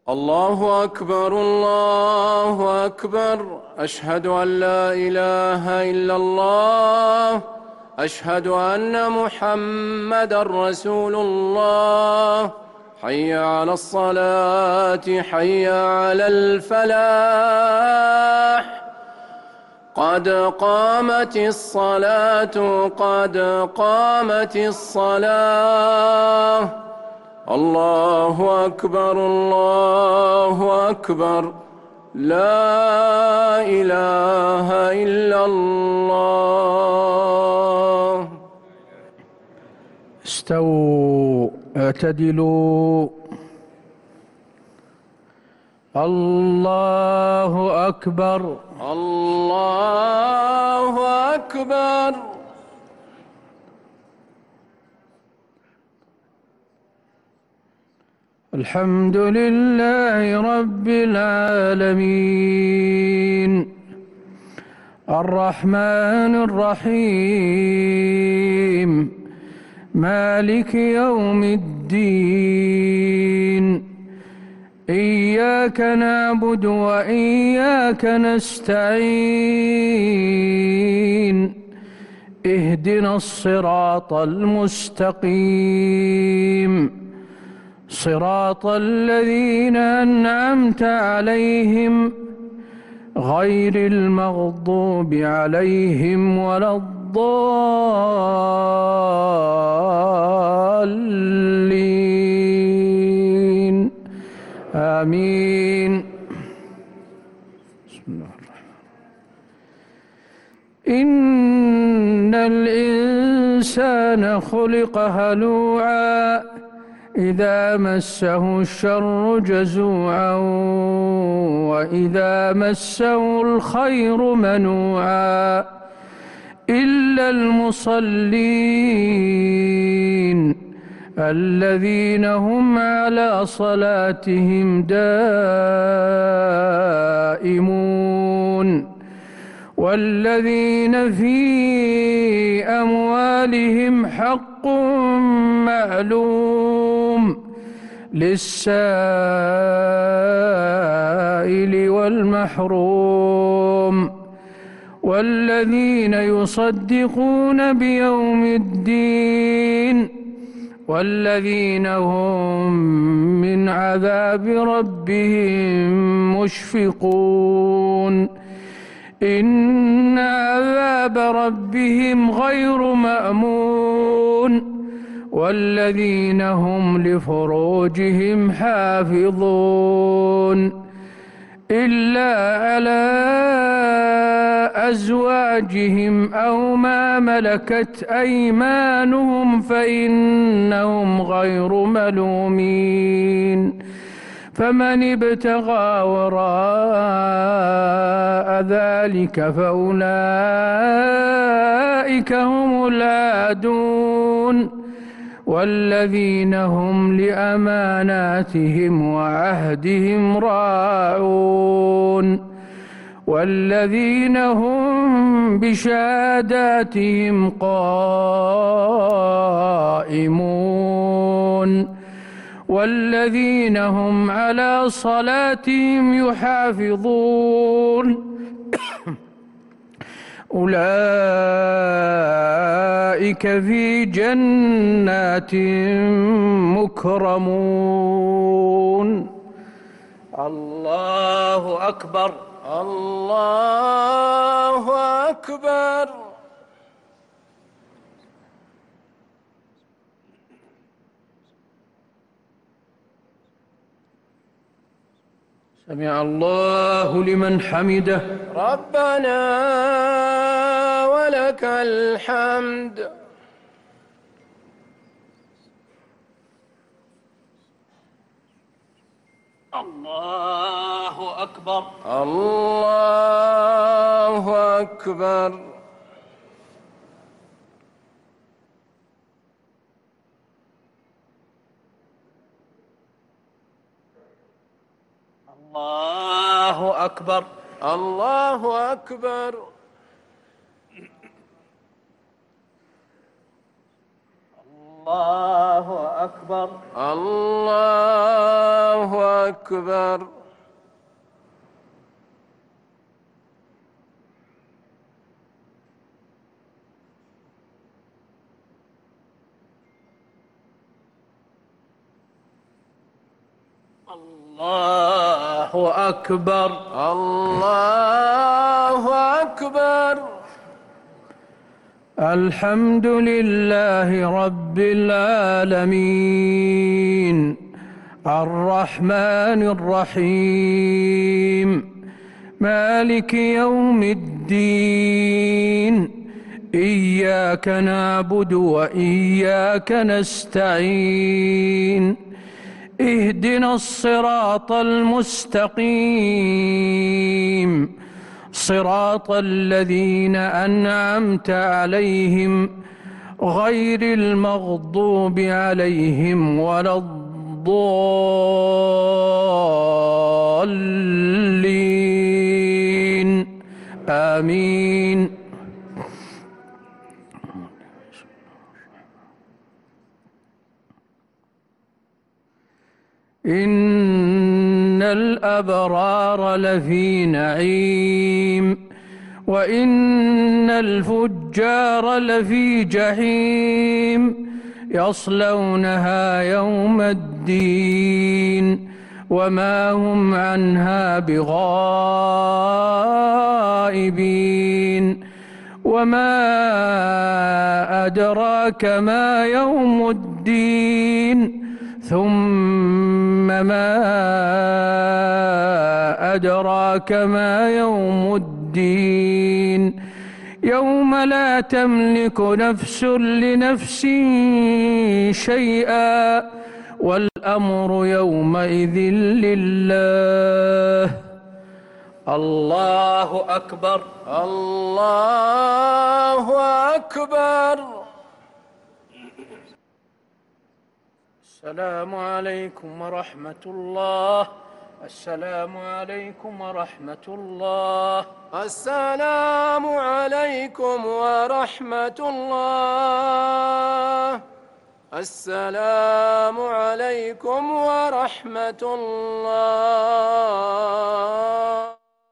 الله أكبر الله أكبر، أشهد أن لا إله إلا الله، أشهد أن محمدًا رسول الله. حي على الصلاة، حي على الفلاح، قد قامت الصلاة، قد قامت الصلاة. الله أكبر الله أكبر، لا إله إلا الله. استووا اعتدلوا. الله أكبر الله أكبر. الحمد لله رب العالمين، الرحمن الرحيم، مالك يوم الدين. إياك نعبد وإياك نستعين، اهدنا الصراط المستقيم، صراط الذين أنعمت عليهم غير المغضوب عليهم ولا الضالين، آمين. بسم الله الرحمن الرحيم. إن الإنسان خلق هلوعا إذا مسه الشر جزوعا وإذا مسه الخير منوعا، إلا المصلين الذين هم على صلاتهم دائمون، والذين في أموالهم حق معلوم للسائل والمحروم، والذين يصدقون بيوم الدين، والذين هم من عذاب ربهم مشفقون. إن عذاب ربهم غير مأمون، والذين هم لفروجهم حافظون إلا على أزواجهم أو ما ملكت أيمانهم فإنهم غير ملومين. فمن ابتغى وراء ذلك فأولئك هم العادون، والذين هم لأماناتهم وعهدهم راعون، والذين هم بشهاداتهم قائمون، والذين هم على صلاتهم يحافظون. أولئك في جنات مكرمون. الله أكبر الله أكبر. سمع الله لمن حمده. ربنا ولك الحمد. الله أكبر الله أكبر. الله أكبر الله أكبر. الله أكبر. الله أكبر. الله أكبر. الله أكبر. الحمد لله رب العالمين الرحمن الرحيم مالك يوم الدين إياك نعبد وإياك نستعين اهدنا الصراط المستقيم صراط الذين أنعمت عليهم غير المغضوب عليهم ولا الضالين آمين. إن الأبرار لفي نعيم وإن الفجار لفي جحيم يصلونها يوم الدين وما هم عنها بغائبين. وما أدراك ما يوم الدين ثم ما أدراك ما يوم الدين يوم لا تملك نفس لنفس شيئا والأمر يومئذ لله. الله أكبر. الله أكبر. السلام عليكم ورحمة الله. السلام عليكم ورحمة الله. السلام عليكم ورحمة الله. السلام عليكم ورحمة الله.